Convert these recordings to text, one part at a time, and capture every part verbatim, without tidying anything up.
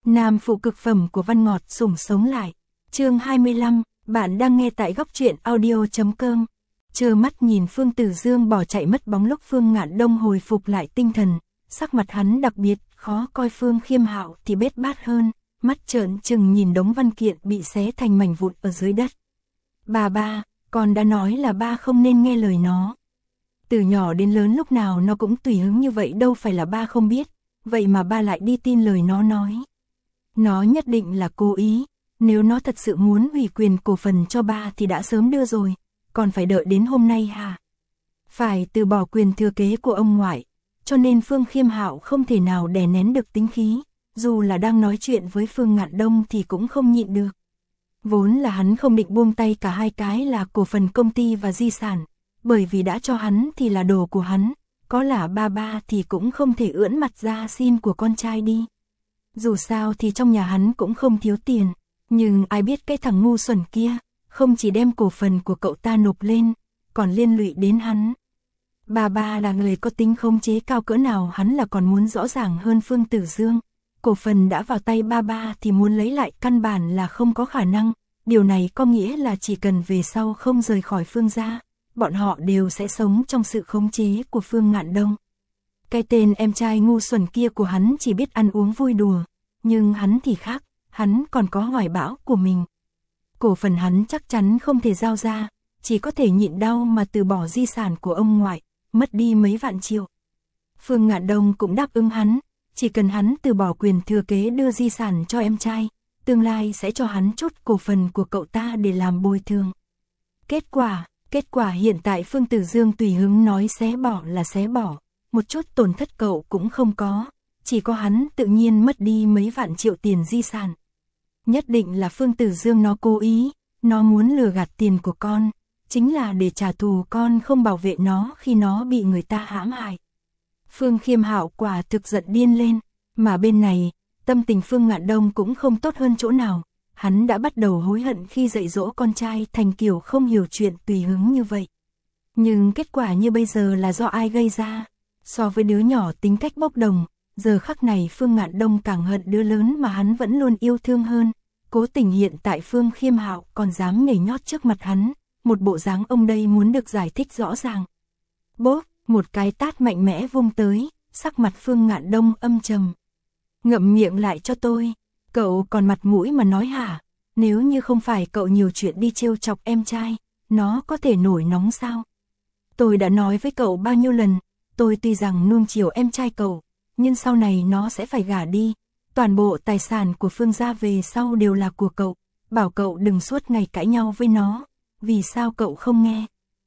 Nam phụ cực phẩm của Văn Ngọt sủng sống lại. Chương hai mươi lăm, bạn đang nghe tại góc truyện audio chấm com. Trơ mắt nhìn Phương Tử Dương bỏ chạy mất bóng lúc Phương Ngạn Đông hồi phục lại tinh thần, sắc mặt hắn đặc biệt khó coi. Phương Khiêm Hạo thì bết bát hơn, mắt trợn trừng nhìn đống văn kiện bị xé thành mảnh vụn ở dưới đất. Bà ba, con đã nói là ba không nên nghe lời nó. Từ nhỏ đến lớn lúc nào nó cũng tùy hứng như vậy, đâu phải là ba không biết, vậy mà ba lại đi tin lời nó nói. Nó nhất định là cố ý, nếu nó thật sự muốn ủy quyền cổ phần cho ba thì đã sớm đưa rồi, còn phải đợi đến hôm nay hả? Phải từ bỏ quyền thừa kế của ông ngoại, cho nên Phương Khiêm Hạo không thể nào đè nén được tính khí, dù là đang nói chuyện với Phương Ngạn Đông thì cũng không nhịn được. Vốn là hắn không định buông tay cả hai cái là cổ phần công ty và di sản, bởi vì đã cho hắn thì là đồ của hắn, có là ba ba thì cũng không thể ưỡn mặt ra xin của con trai đi. Dù sao thì trong nhà hắn cũng không thiếu tiền, nhưng ai biết cái thằng ngu xuẩn kia, không chỉ đem cổ phần của cậu ta nộp lên, còn liên lụy đến hắn. Ba ba là người có tính khống chế cao cỡ nào hắn là còn muốn rõ ràng hơn Phương Tử Dương. Cổ phần đã vào tay ba ba thì muốn lấy lại căn bản là không có khả năng, điều này có nghĩa là chỉ cần về sau không rời khỏi Phương gia, bọn họ đều sẽ sống trong sự khống chế của Phương Ngạn Đông. Cái tên em trai ngu xuẩn kia của hắn chỉ biết ăn uống vui đùa, nhưng hắn thì khác, hắn còn có hoài bão của mình. Cổ phần hắn chắc chắn không thể giao ra, chỉ có thể nhịn đau mà từ bỏ di sản của ông ngoại, mất đi mấy vạn triệu. Phương Ngạn Đông cũng đáp ứng hắn, chỉ cần hắn từ bỏ quyền thừa kế đưa di sản cho em trai, tương lai sẽ cho hắn chút cổ phần của cậu ta để làm bồi thường. Kết quả, kết quả hiện tại Phương Tử Dương tùy hứng nói xé bỏ là xé bỏ, một chút tổn thất cậu cũng không có, chỉ có hắn tự nhiên mất đi mấy vạn triệu tiền di sản. Nhất định là Phương Tử Dương nó cố ý, nó muốn lừa gạt tiền của con, chính là để trả thù con không bảo vệ nó khi nó bị người ta hãm hại. Phương Khiêm Hạo quả thực giận điên lên, mà bên này, tâm tình Phương Ngạn Đông cũng không tốt hơn chỗ nào, hắn đã bắt đầu hối hận khi dạy dỗ con trai thành kiểu không hiểu chuyện tùy hứng như vậy. Nhưng kết quả như bây giờ là do ai gây ra? So với đứa nhỏ tính cách bốc đồng, giờ khắc này Phương Ngạn Đông càng hận đứa lớn mà hắn vẫn luôn yêu thương hơn. Cố tình hiện tại Phương Khiêm Hạo còn dám nhảy nhót trước mặt hắn, một bộ dáng ông đây muốn được giải thích rõ ràng. Bốp, một cái tát mạnh mẽ vung tới, sắc mặt Phương Ngạn Đông âm trầm. Ngậm miệng lại cho tôi, cậu còn mặt mũi mà nói hả? Nếu như không phải cậu nhiều chuyện đi trêu chọc em trai, nó có thể nổi nóng sao? Tôi đã nói với cậu bao nhiêu lần, tôi tuy rằng nuông chiều em trai cậu, nhưng sau này nó sẽ phải gả đi. Toàn bộ tài sản của Phương gia về sau đều là của cậu, bảo cậu đừng suốt ngày cãi nhau với nó, vì sao cậu không nghe?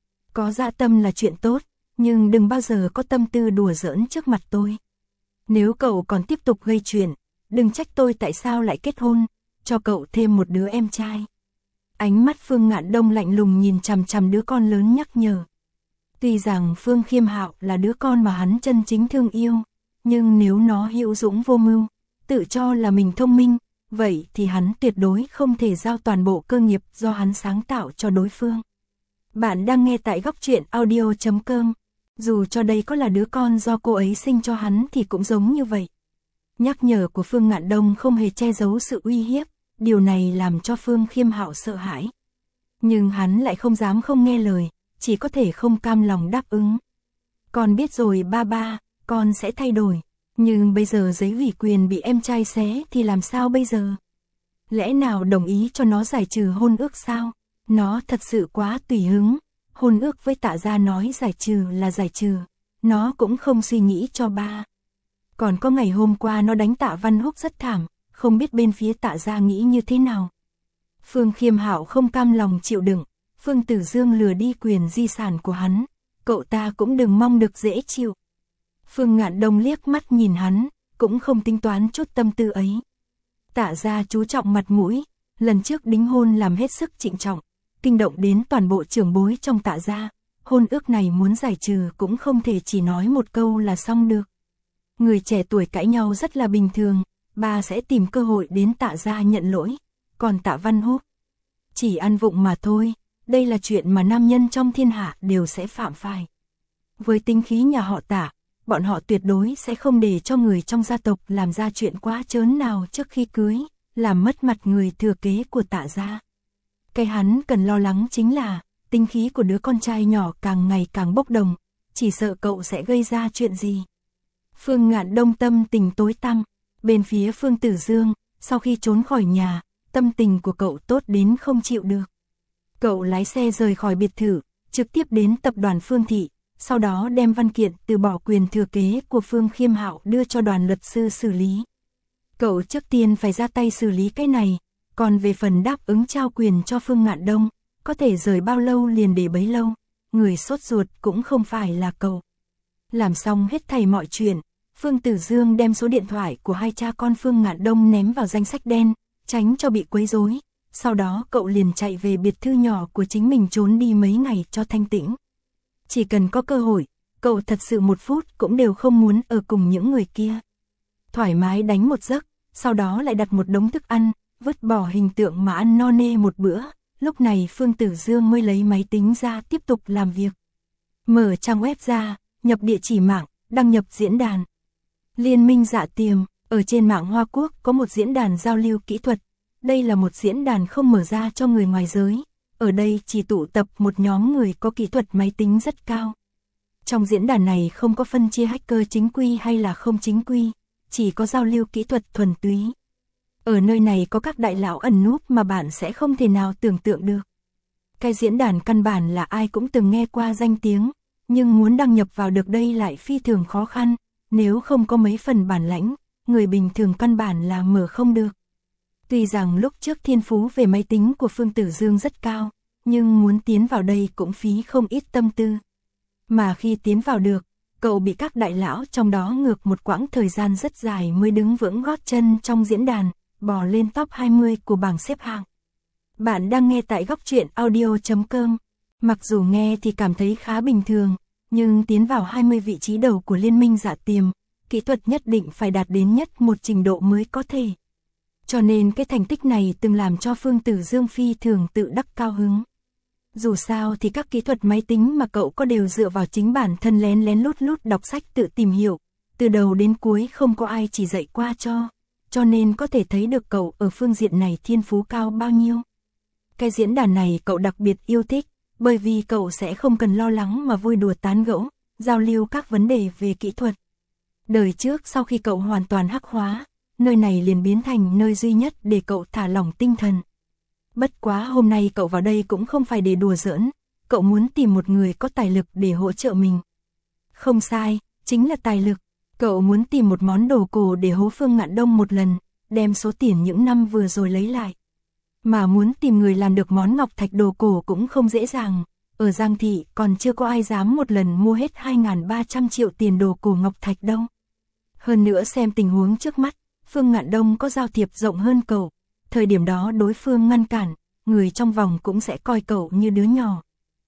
Có dạ tâm là chuyện tốt, nhưng đừng bao giờ có tâm tư đùa giỡn trước mặt tôi. Nếu cậu còn tiếp tục gây chuyện, đừng trách tôi tại sao lại kết hôn, cho cậu thêm một đứa em trai. Ánh mắt Phương Ngạn Đông lạnh lùng nhìn chằm chằm đứa con lớn nhắc nhở. Tuy rằng Phương Khiêm Hạo là đứa con mà hắn chân chính thương yêu, nhưng nếu nó hữu dũng vô mưu, tự cho là mình thông minh, vậy thì hắn tuyệt đối không thể giao toàn bộ cơ nghiệp do hắn sáng tạo cho đối phương. Bạn đang nghe tại góc truyện audio chấm com. Dù cho đây có là đứa con do cô ấy sinh cho hắn thì cũng giống như vậy. Nhắc nhở của Phương Ngạn Đông không hề che giấu sự uy hiếp, điều này làm cho Phương Khiêm Hạo sợ hãi. Nhưng hắn lại không dám không nghe lời, chỉ có thể không cam lòng đáp ứng. Con biết rồi ba ba, con sẽ thay đổi. Nhưng bây giờ giấy ủy quyền bị em trai xé thì làm sao bây giờ? Lẽ nào đồng ý cho nó giải trừ hôn ước sao? Nó thật sự quá tùy hứng. Hôn ước với Tạ gia nói giải trừ là giải trừ. Nó cũng không suy nghĩ cho ba. Còn có ngày hôm qua nó đánh Tạ Văn Húc rất thảm, không biết bên phía Tạ gia nghĩ như thế nào. Phương Khiêm Hạo không cam lòng chịu đựng. Phương Tử Dương lừa đi quyền di sản của hắn, cậu ta cũng đừng mong được dễ chịu. Phương Ngạn Đông liếc mắt nhìn hắn, cũng không tính toán chút tâm tư ấy. Tạ gia chú trọng mặt mũi, lần trước đính hôn làm hết sức trịnh trọng, kinh động đến toàn bộ trưởng bối trong Tạ gia, hôn ước này muốn giải trừ cũng không thể chỉ nói một câu là xong được. Người trẻ tuổi cãi nhau rất là bình thường, bà sẽ tìm cơ hội đến Tạ gia nhận lỗi, còn Tạ Văn Húc chỉ ăn vụng mà thôi, đây là chuyện mà nam nhân trong thiên hạ đều sẽ phạm phải. Với tính khí nhà họ Tạ, bọn họ tuyệt đối sẽ không để cho người trong gia tộc làm ra chuyện quá trớn nào trước khi cưới, làm mất mặt người thừa kế của Tạ gia. Cái hắn cần lo lắng chính là, tinh khí của đứa con trai nhỏ càng ngày càng bốc đồng, chỉ sợ cậu sẽ gây ra chuyện gì. Phương Ngạn Đông tâm tình tối tăm, bên phía Phương Tử Dương, sau khi trốn khỏi nhà, tâm tình của cậu tốt đến không chịu được. Cậu lái xe rời khỏi biệt thự, trực tiếp đến tập đoàn Phương Thị, sau đó đem văn kiện từ bỏ quyền thừa kế của Phương Khiêm Hạo đưa cho đoàn luật sư xử lý. Cậu trước tiên phải ra tay xử lý cái này, còn về phần đáp ứng trao quyền cho Phương Ngạn Đông, có thể rời bao lâu liền để bấy lâu, người sốt ruột cũng không phải là cậu. Làm xong hết thảy mọi chuyện, Phương Tử Dương đem số điện thoại của hai cha con Phương Ngạn Đông ném vào danh sách đen, tránh cho bị quấy rối. Sau đó cậu liền chạy về biệt thự nhỏ của chính mình trốn đi mấy ngày cho thanh tĩnh. Chỉ cần có cơ hội, cậu thật sự một phút cũng đều không muốn ở cùng những người kia. Thoải mái đánh một giấc, sau đó lại đặt một đống thức ăn, vứt bỏ hình tượng mà ăn no nê một bữa. Lúc này Phương Tử Dương mới lấy máy tính ra tiếp tục làm việc. Mở trang web ra, nhập địa chỉ mạng, đăng nhập diễn đàn. Liên minh Dạ Tiềm, ở trên mạng Hoa Quốc có một diễn đàn giao lưu kỹ thuật. Đây là một diễn đàn không mở ra cho người ngoài giới. Ở đây chỉ tụ tập một nhóm người có kỹ thuật máy tính rất cao. Trong diễn đàn này không có phân chia hacker chính quy hay là không chính quy, chỉ có giao lưu kỹ thuật thuần túy. Ở nơi này có các đại lão ẩn núp mà bạn sẽ không thể nào tưởng tượng được. Cái diễn đàn căn bản là ai cũng từng nghe qua danh tiếng, nhưng muốn đăng nhập vào được đây lại phi thường khó khăn, nếu không có mấy phần bản lãnh, người bình thường căn bản là mở không được. Tuy rằng lúc trước thiên phú về máy tính của Phương Tử Dương rất cao, nhưng muốn tiến vào đây cũng phí không ít tâm tư. Mà khi tiến vào được, cậu bị các đại lão trong đó ngược một quãng thời gian rất dài mới đứng vững gót chân trong diễn đàn, bò lên top hai mươi của bảng xếp hạng. Bạn đang nghe tại góc truyện audio chấm com. Mặc dù nghe thì cảm thấy khá bình thường, nhưng tiến vào hai mươi vị trí đầu của Liên minh Dạ Tiềm, kỹ thuật nhất định phải đạt đến nhất một trình độ mới có thể. Cho nên cái thành tích này từng làm cho Phương Tử Dương phi thường tự đắc cao hứng. Dù sao thì các kỹ thuật máy tính mà cậu có đều dựa vào chính bản thân lén lén lút lút đọc sách tự tìm hiểu, từ đầu đến cuối không có ai chỉ dạy qua cho, cho nên có thể thấy được cậu ở phương diện này thiên phú cao bao nhiêu. Cái diễn đàn này cậu đặc biệt yêu thích, bởi vì cậu sẽ không cần lo lắng mà vui đùa tán gẫu, giao lưu các vấn đề về kỹ thuật. Đời trước sau khi cậu hoàn toàn hắc hóa, nơi này liền biến thành nơi duy nhất để cậu thả lỏng tinh thần. Bất quá hôm nay cậu vào đây cũng không phải để đùa giỡn, cậu muốn tìm một người có tài lực để hỗ trợ mình. Không sai, chính là tài lực. Cậu muốn tìm một món đồ cổ để hố Phương Ngạn Đông một lần, đem số tiền những năm vừa rồi lấy lại. Mà muốn tìm người làm được món ngọc thạch đồ cổ cũng không dễ dàng. Ở Giang Thị còn chưa có ai dám một lần mua hết hai nghìn ba trăm triệu tiền đồ cổ ngọc thạch đâu. Hơn nữa xem tình huống trước mắt, Phương Ngạn Đông có giao thiệp rộng hơn cậu. Thời điểm đó đối phương ngăn cản, người trong vòng cũng sẽ coi cậu như đứa nhỏ.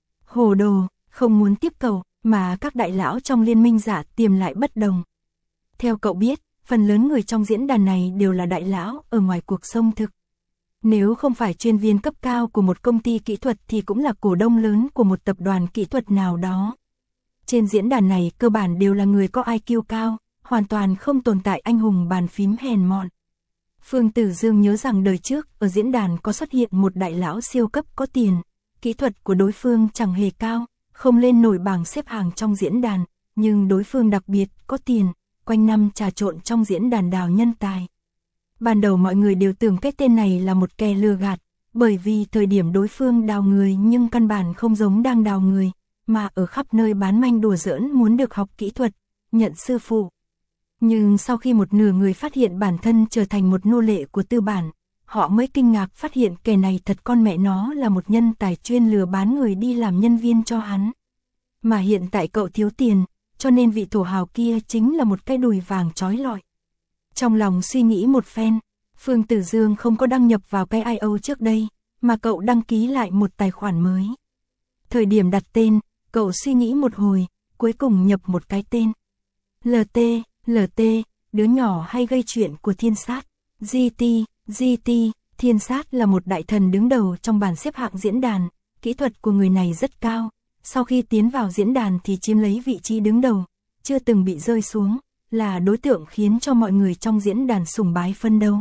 Hồ đồ, không muốn tiếp cậu, mà các đại lão trong Liên minh Dạ Tiềm lại bất đồng. Theo cậu biết, phần lớn người trong diễn đàn này đều là đại lão ở ngoài cuộc sống thực. Nếu không phải chuyên viên cấp cao của một công ty kỹ thuật thì cũng là cổ đông lớn của một tập đoàn kỹ thuật nào đó. Trên diễn đàn này cơ bản đều là người có i kiu cao, hoàn toàn không tồn tại anh hùng bàn phím hèn mọn. Phương Tử Dương nhớ rằng đời trước ở diễn đàn có xuất hiện một đại lão siêu cấp có tiền, kỹ thuật của đối phương chẳng hề cao, không lên nổi bảng xếp hàng trong diễn đàn, nhưng đối phương đặc biệt có tiền, quanh năm trà trộn trong diễn đàn đào nhân tài. Ban đầu mọi người đều tưởng cái tên này là một kẻ lừa gạt, bởi vì thời điểm đối phương đào người nhưng căn bản không giống đang đào người, mà ở khắp nơi bán manh đùa giỡn muốn được học kỹ thuật, nhận sư phụ. Nhưng sau khi một nửa người phát hiện bản thân trở thành một nô lệ của tư bản, họ mới kinh ngạc phát hiện kẻ này thật con mẹ nó là một nhân tài chuyên lừa bán người đi làm nhân viên cho hắn. Mà hiện tại cậu thiếu tiền, cho nên vị thổ hào kia chính là một cái đùi vàng trói lọi. Trong lòng suy nghĩ một phen, Phương Tử Dương không có đăng nhập vào cái i o trước đây, mà cậu đăng ký lại một tài khoản mới. Thời điểm đặt tên, cậu suy nghĩ một hồi, cuối cùng nhập một cái tên. lờ tê, lờ tê, đứa nhỏ hay gây chuyện của Thiên Sát. giê tê, giê tê, Thiên Sát là một đại thần đứng đầu trong bảng xếp hạng diễn đàn, kỹ thuật của người này rất cao. Sau khi tiến vào diễn đàn thì chiếm lấy vị trí đứng đầu, chưa từng bị rơi xuống, là đối tượng khiến cho mọi người trong diễn đàn sùng bái phân đấu.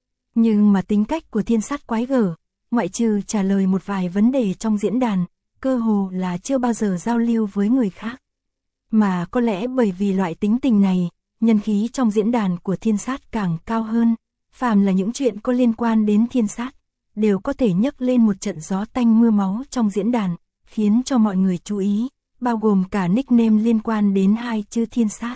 Nhưng mà tính cách của thiên sát quái gở, ngoại trừ trả lời một vài vấn đề trong diễn đàn, cơ hồ là chưa bao giờ giao lưu với người khác. Mà có lẽ bởi vì loại tính tình này, nhân khí trong diễn đàn của thiên sát càng cao hơn, phàm là những chuyện có liên quan đến thiên sát, đều có thể nhấc lên một trận gió tanh mưa máu trong diễn đàn, khiến cho mọi người chú ý, bao gồm cả nickname liên quan đến hai chữ thiên sát.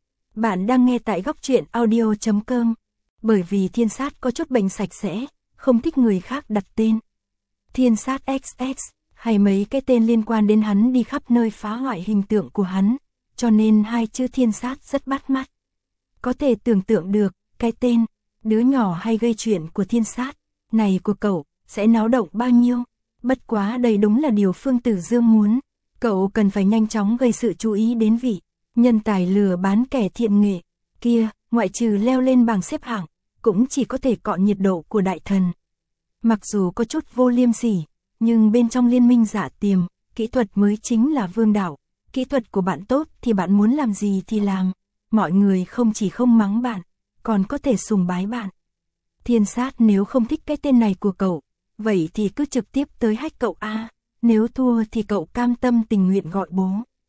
Bạn đang nghe tại góc truyện audio chấm com. Bởi vì thiên sát có chút bệnh sạch sẽ, không thích người khác đặt tên. Thiên sát ích ích, hay mấy cái tên liên quan đến hắn đi khắp nơi phá hoại hình tượng của hắn, cho nên hai chữ thiên sát rất bắt mắt. Có thể tưởng tượng được, cái tên, đứa nhỏ hay gây chuyện của thiên sát, này của cậu, sẽ náo động bao nhiêu. Bất quá đây đúng là điều Phương Tử Dương muốn. Cậu cần phải nhanh chóng gây sự chú ý đến vị nhân tài lừa bán kẻ thiện nghệ kia, ngoại trừ leo lên bảng xếp hạng, cũng chỉ có thể cọ nhiệt độ của đại thần. Mặc dù có chút vô liêm sỉ, nhưng bên trong liên minh giả tiềm, kỹ thuật mới chính là vương đạo. Kỹ thuật của bạn tốt thì bạn muốn làm gì thì làm. Mọi người không chỉ không mắng bạn, còn có thể sùng bái bạn. Thiên sát nếu không thích cái tên này của cậu, vậy thì cứ trực tiếp tới hack cậu a. Nếu thua thì cậu cam tâm tình nguyện gọi bố.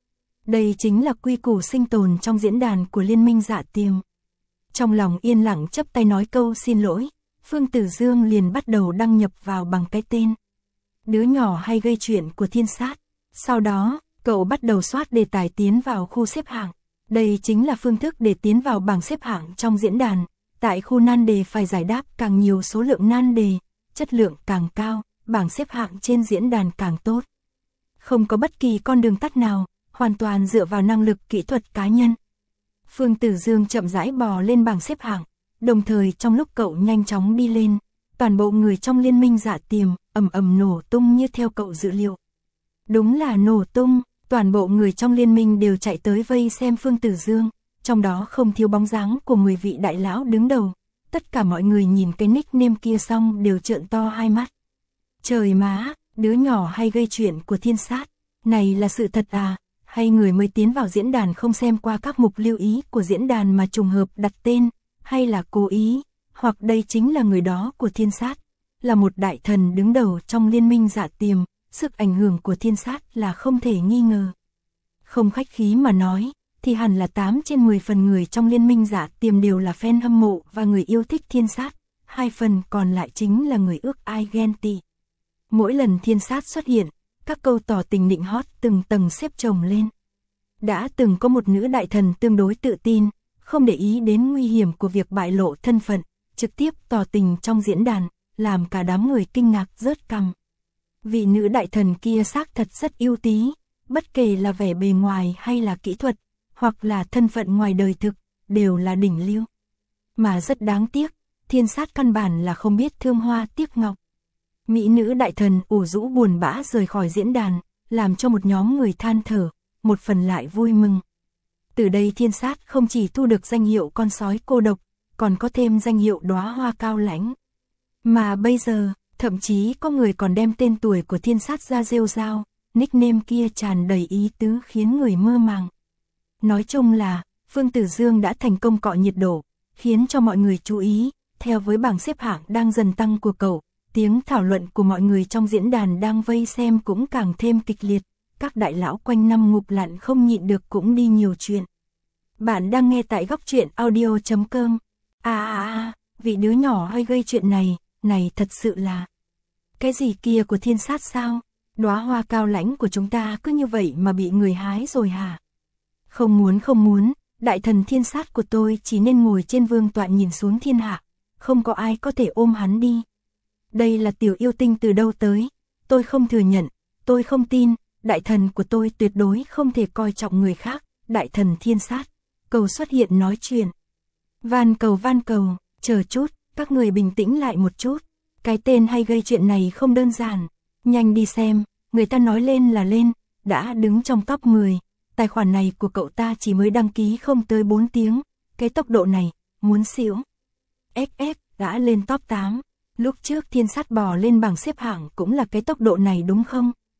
Đây chính là quy củ sinh tồn trong diễn đàn của liên minh giả tiềm. Trong lòng yên lặng chấp tay nói câu xin lỗi, Phương Tử Dương liền bắt đầu đăng nhập vào bằng cái tên đứa nhỏ hay gây chuyện của thiên sát. Sau đó, cậu bắt đầu soát đề tài tiến vào khu xếp hạng. Đây chính là phương thức để tiến vào bảng xếp hạng trong diễn đàn. Tại khu nan đề phải giải đáp càng nhiều số lượng nan đề, chất lượng càng cao, bảng xếp hạng trên diễn đàn càng tốt. Không có bất kỳ con đường tắt nào, hoàn toàn dựa vào năng lực kỹ thuật cá nhân. Phương Tử Dương chậm rãi bò lên bảng xếp hạng, đồng thời trong lúc cậu nhanh chóng đi lên, toàn bộ người trong liên minh giả tiềm ầm ầm nổ tung như theo cậu dự liệu. Đúng là nổ tung, toàn bộ người trong liên minh đều chạy tới vây xem Phương Tử Dương, trong đó không thiếu bóng dáng của mười vị đại lão đứng đầu. Tất cả mọi người nhìn cái nickname kia xong đều trợn to hai mắt. Trời má, đứa nhỏ hay gây chuyện của thiên sát, này là sự thật à? Hay người mới tiến vào diễn đàn không xem qua các mục lưu ý của diễn đàn mà trùng hợp đặt tên, hay là cố ý, hoặc đây chính là người đó của thiên sát, là một đại thần đứng đầu trong liên minh giả tiềm, sức ảnh hưởng của thiên sát là không thể nghi ngờ. Không khách khí mà nói, thì hẳn là tám trên mười phần người trong liên minh giả tiềm đều là fan hâm mộ và người yêu thích thiên sát, hai phần còn lại chính là người ước ai ghen tị. Mỗi lần thiên sát xuất hiện, các câu tỏ tình nịnh hót từng tầng xếp chồng lên. Đã từng có một nữ đại thần tương đối tự tin, không để ý đến nguy hiểm của việc bại lộ thân phận, trực tiếp tỏ tình trong diễn đàn, làm cả đám người kinh ngạc rớt cằm. Vị nữ đại thần kia xác thật rất ưu tí, bất kể là vẻ bề ngoài hay là kỹ thuật, hoặc là thân phận ngoài đời thực, đều là đỉnh lưu. Mà rất đáng tiếc, thiên sát căn bản là không biết thương hoa tiếc ngọc. Mỹ nữ đại thần ủ rũ buồn bã rời khỏi diễn đàn, làm cho một nhóm người than thở, một phần lại vui mừng. Từ đây thiên sát không chỉ thu được danh hiệu con sói cô độc, còn có thêm danh hiệu đóa hoa cao lãnh. Mà bây giờ, thậm chí có người còn đem tên tuổi của thiên sát ra rêu rao, nickname kia tràn đầy ý tứ khiến người mơ màng. Nói chung là, Phương Tử Dương đã thành công cọ nhiệt độ, khiến cho mọi người chú ý, theo với bảng xếp hạng đang dần tăng của cậu, tiếng thảo luận của mọi người trong diễn đàn đang vây xem cũng càng thêm kịch liệt, các đại lão quanh năm ngụp lặn không nhịn được cũng đi nhiều chuyện. Bạn đang nghe tại góc truyện audio chấm com. À à à, vị đứa nhỏ hay gây chuyện này, này thật sự là cái gì kia của thiên sát sao? Đóa hoa cao lãnh của chúng ta cứ như vậy mà bị người hái rồi hả? Không muốn không muốn, đại thần thiên sát của tôi chỉ nên ngồi trên vương tọa nhìn xuống thiên hạ, không có ai có thể ôm hắn đi. Đây là tiểu yêu tinh từ đâu tới? Tôi không thừa nhận, tôi không tin, đại thần của tôi tuyệt đối không thể coi trọng người khác, đại thần thiên sát. Cầu xuất hiện nói chuyện. Van cầu van cầu, chờ chút, các người bình tĩnh lại một chút. Cái tên hay gây chuyện này không đơn giản. Nhanh đi xem, người ta nói lên là lên, đã đứng trong top mười. Tài khoản này của cậu ta chỉ mới đăng ký không tới bốn tiếng. Cái tốc độ này, muốn xỉu. ép ép đã lên top tám. Lúc trước thiên sát bò lên bảng xếp hạng cũng là cái tốc độ này đúng không?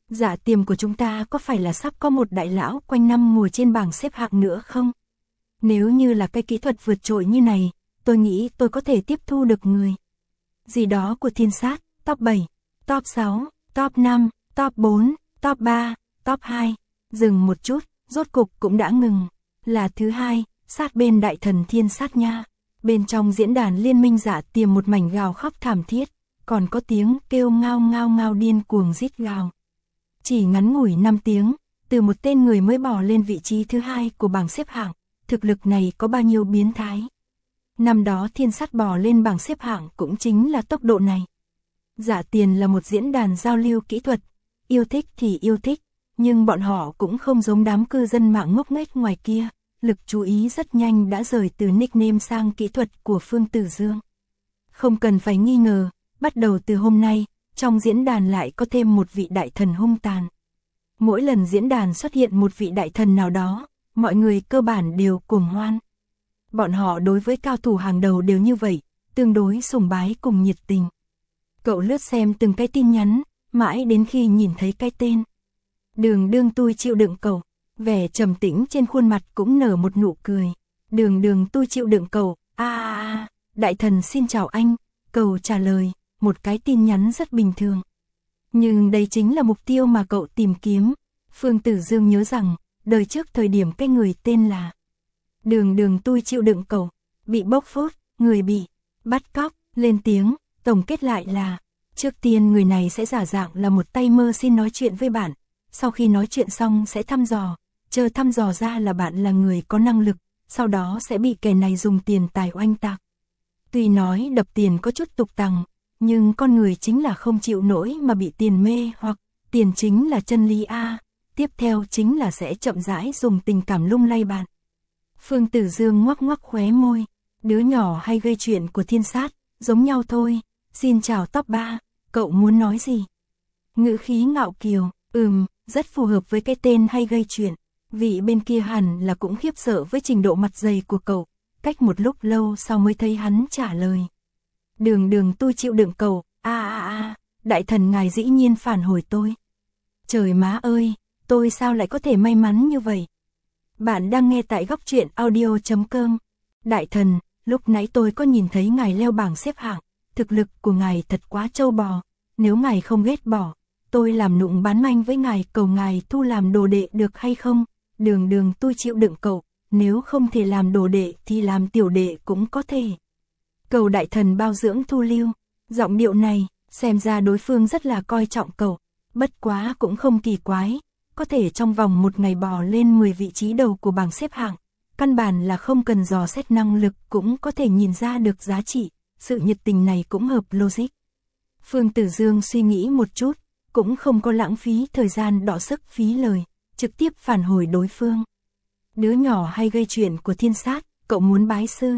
Dạ tiềm của chúng ta có phải là sắp có một đại lão quanh năm ngồi trên bảng xếp hạng nữa không? Nếu như là cái kỹ thuật vượt trội như này, tôi nghĩ tôi có thể tiếp thu được người. Gì đó của Thiên Sát, top bảy, top sáu, top năm, top bốn, top ba, top hai. Dừng một chút, rốt cục cũng đã ngừng. Là thứ hai, sát bên đại thần Thiên Sát nha. Bên trong diễn đàn liên minh Dạ Tiềm một mảnh gào khóc thảm thiết, còn có tiếng kêu ngao ngao ngao điên cuồng rít gào. Chỉ ngắn ngủi năm tiếng, từ một tên người mới bỏ lên vị trí thứ hai của bảng xếp hạng, thực lực này có bao nhiêu biến thái. Năm đó Thiên Sát bò lên bảng xếp hạng cũng chính là tốc độ này. Dạ Tiền là một diễn đàn giao lưu kỹ thuật, yêu thích thì yêu thích, nhưng bọn họ cũng không giống đám cư dân mạng ngốc nghếch ngoài kia, lực chú ý rất nhanh đã rời từ nickname sang kỹ thuật của Phương Tử Dương. Không cần phải nghi ngờ, bắt đầu từ hôm nay, trong diễn đàn lại có thêm một vị đại thần hung tàn. Mỗi lần diễn đàn xuất hiện một vị đại thần nào đó, mọi người cơ bản đều cuồng hoan. Bọn họ đối với cao thủ hàng đầu đều như vậy, tương đối sùng bái cùng nhiệt tình. Cậu lướt xem từng cái tin nhắn, mãi đến khi nhìn thấy cái tên. Đường Đường tôi chịu đựng cậu, vẻ trầm tĩnh trên khuôn mặt cũng nở một nụ cười. Đường Đường tôi chịu đựng cậu, a a a, đại thần xin chào anh, cậu trả lời, một cái tin nhắn rất bình thường. Nhưng đây chính là mục tiêu mà cậu tìm kiếm. Phương Tử Dương nhớ rằng, đời trước thời điểm cái người tên là Đường Đường tôi chịu đựng cậu, bị bóc phốt, người bị bắt cóc, lên tiếng, tổng kết lại là, trước tiên người này sẽ giả dạng là một tay mơ xin nói chuyện với bạn, sau khi nói chuyện xong sẽ thăm dò, chờ thăm dò ra là bạn là người có năng lực, sau đó sẽ bị kẻ này dùng tiền tài oanh tạc. Tuy nói đập tiền có chút tục tằng, nhưng con người chính là không chịu nổi mà bị tiền mê hoặc tiền chính là chân lý a. Tiếp theo chính là sẽ chậm rãi dùng tình cảm lung lay bạn. Phương Tử Dương ngoắc ngoắc khóe môi, đứa nhỏ hay gây chuyện của Thiên Sát, giống nhau thôi. Xin chào top ba, cậu muốn nói gì? Ngữ khí ngạo kiều, ừm, rất phù hợp với cái tên hay gây chuyện. Vị bên kia hẳn là cũng khiếp sợ với trình độ mặt dày của cậu. Cách một lúc lâu sau mới thấy hắn trả lời. Đường Đường tôi chịu đựng cậu, a a a, đại thần ngài dĩ nhiên phản hồi tôi. Trời má ơi, tôi sao lại có thể may mắn như vậy? Bạn đang nghe tại góc truyện audio chấm com. Đại thần, lúc nãy tôi có nhìn thấy ngài leo bảng xếp hạng, thực lực của ngài thật quá trâu bò, nếu ngài không ghét bỏ, tôi làm nụng bán manh với ngài, cầu ngài thu làm đồ đệ được hay không? Đường Đường tôi chịu đựng cậu, nếu không thể làm đồ đệ thì làm tiểu đệ cũng có thể. Cầu đại thần bao dưỡng thu lưu, giọng điệu này, xem ra đối phương rất là coi trọng cậu, bất quá cũng không kỳ quái, có thể trong vòng một ngày bò lên mười vị trí đầu của bảng xếp hạng, căn bản là không cần dò xét năng lực cũng có thể nhìn ra được giá trị, sự nhiệt tình này cũng hợp logic. Phương Tử Dương suy nghĩ một chút, cũng không có lãng phí thời gian đọ sức phí lời, trực tiếp phản hồi đối phương. Đứa nhỏ hay gây chuyện của Thiên Sát, cậu muốn bái sư.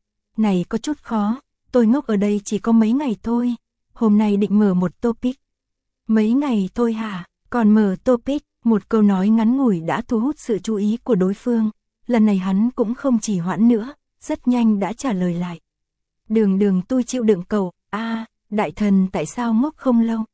Này có chút khó, tôi ngốc ở đây chỉ có mấy ngày thôi, hôm nay định mở một topic. Mấy ngày thôi hả, còn mở topic, một câu nói ngắn ngủi đã thu hút sự chú ý của đối phương, lần này hắn cũng không chỉ hoãn nữa, rất nhanh đã trả lời lại. Đường Đường tôi chịu đựng cậu, a đại thần tại sao ngốc không lâu?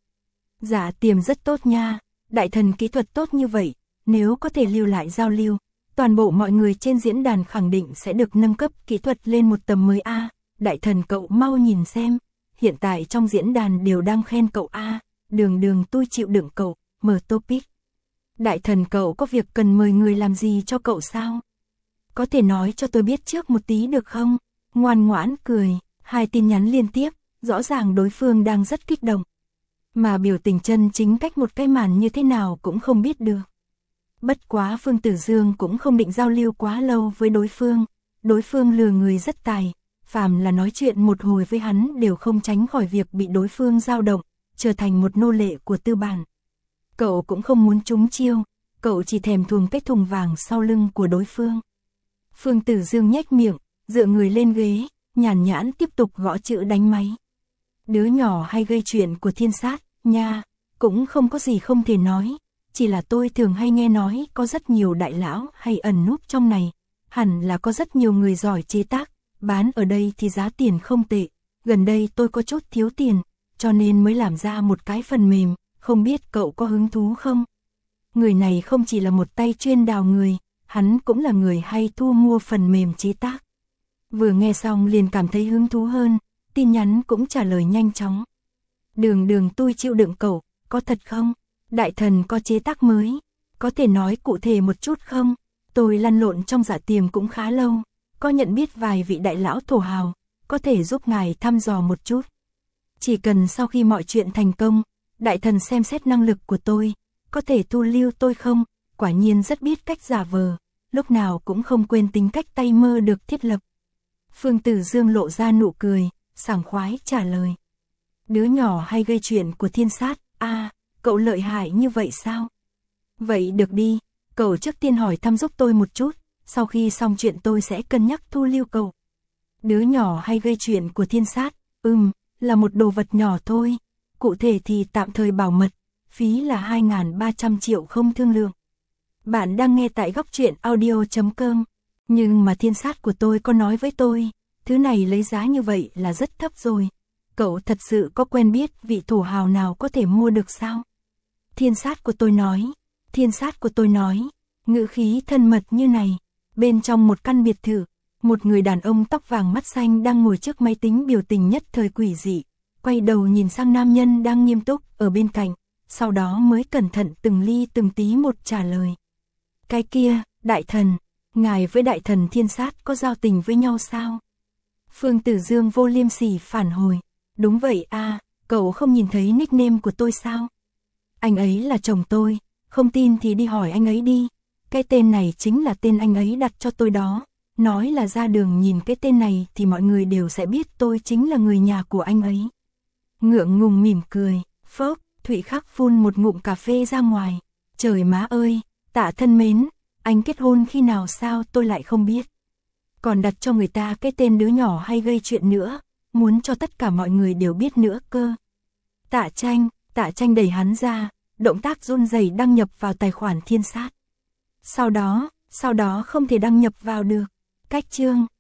Dạ Tiềm rất tốt nha, đại thần kỹ thuật tốt như vậy, nếu có thể lưu lại giao lưu, toàn bộ mọi người trên diễn đàn khẳng định sẽ được nâng cấp kỹ thuật lên một tầm mới a. Đại thần cậu mau nhìn xem, hiện tại trong diễn đàn đều đang khen cậu a. Đường Đường tôi chịu đựng cậu, mở topic. Đại thần cậu có việc cần mời người làm gì cho cậu sao? Có thể nói cho tôi biết trước một tí được không? Ngoan ngoãn cười, hai tin nhắn liên tiếp, rõ ràng đối phương đang rất kích động. Mà biểu tình chân chính cách một cái màn như thế nào cũng không biết được. Bất quá Phương Tử Dương cũng không định giao lưu quá lâu với đối phương, đối phương lừa người rất tài, phàm là nói chuyện một hồi với hắn đều không tránh khỏi việc bị đối phương dao động, trở thành một nô lệ của tư bản. Cậu cũng không muốn trúng chiêu, cậu chỉ thèm thuồng cái thùng vàng sau lưng của đối phương. Phương Tử Dương nhếch miệng, dựa người lên ghế, nhàn nhãn tiếp tục gõ chữ đánh máy. Đứa nhỏ hay gây chuyện của Thiên Sát, nha, cũng không có gì không thể nói, chỉ là tôi thường hay nghe nói có rất nhiều đại lão hay ẩn núp trong này, hẳn là có rất nhiều người giỏi chế tác, bán ở đây thì giá tiền không tệ, gần đây tôi có chút thiếu tiền, cho nên mới làm ra một cái phần mềm, không biết cậu có hứng thú không? Người này không chỉ là một tay chuyên đào người, hắn cũng là người hay thu mua phần mềm chế tác. Vừa nghe xong liền cảm thấy hứng thú hơn, tin nhắn cũng trả lời nhanh chóng. Đường đường tôi chịu đựng cậu, có thật không? Đại thần có chế tác mới, có thể nói cụ thể một chút không? Tôi lăn lộn trong dạ tiềm cũng khá lâu, có nhận biết vài vị đại lão thổ hào, có thể giúp ngài thăm dò một chút. Chỉ cần sau khi mọi chuyện thành công, đại thần xem xét năng lực của tôi, có thể thu lưu tôi không? Quả nhiên rất biết cách giả vờ, lúc nào cũng không quên tính cách tay mơ được thiết lập. Phương Tử Dương lộ ra nụ cười, sảng khoái trả lời. Đứa nhỏ hay gây chuyện của thiên sát, a à, cậu lợi hại như vậy sao? Vậy được đi, cậu trước tiên hỏi thăm giúp tôi một chút, sau khi xong chuyện tôi sẽ cân nhắc thu lưu cậu. Đứa nhỏ hay gây chuyện của thiên sát, ừm, là một đồ vật nhỏ thôi, cụ thể thì tạm thời bảo mật, phí là hai nghìn ba trăm triệu không thương lượng. Bạn đang nghe tại góc truyện audio chấm com, nhưng mà thiên sát của tôi có nói với tôi, thứ này lấy giá như vậy là rất thấp rồi. Cậu thật sự có quen biết vị thổ hào nào có thể mua được sao? Thiên sát của tôi nói, thiên sát của tôi nói, ngữ khí thân mật như này, bên trong một căn biệt thự, một người đàn ông tóc vàng mắt xanh đang ngồi trước máy tính biểu tình nhất thời quỷ dị, quay đầu nhìn sang nam nhân đang nghiêm túc ở bên cạnh, sau đó mới cẩn thận từng ly từng tí một trả lời. Cái kia, đại thần, ngài với đại thần thiên sát có giao tình với nhau sao? Phương Tử Dương vô liêm sỉ phản hồi, đúng vậy a, cậu không nhìn thấy nickname của tôi sao? Anh ấy là chồng tôi, không tin thì đi hỏi anh ấy đi, cái tên này chính là tên anh ấy đặt cho tôi đó, nói là ra đường nhìn cái tên này thì mọi người đều sẽ biết tôi chính là người nhà của anh ấy. Ngượng ngùng mỉm cười, phốc, Thụy Khắc phun một ngụm cà phê ra ngoài, trời má ơi, Tạ thân mến, anh kết hôn khi nào sao tôi lại không biết. Còn đặt cho người ta cái tên đứa nhỏ hay gây chuyện nữa, muốn cho tất cả mọi người đều biết nữa cơ. Tạ Tranh, Tạ Tranh đẩy hắn ra, động tác run rẩy đăng nhập vào tài khoản thiên sát. Sau đó, sau đó không thể đăng nhập vào được. Cách chương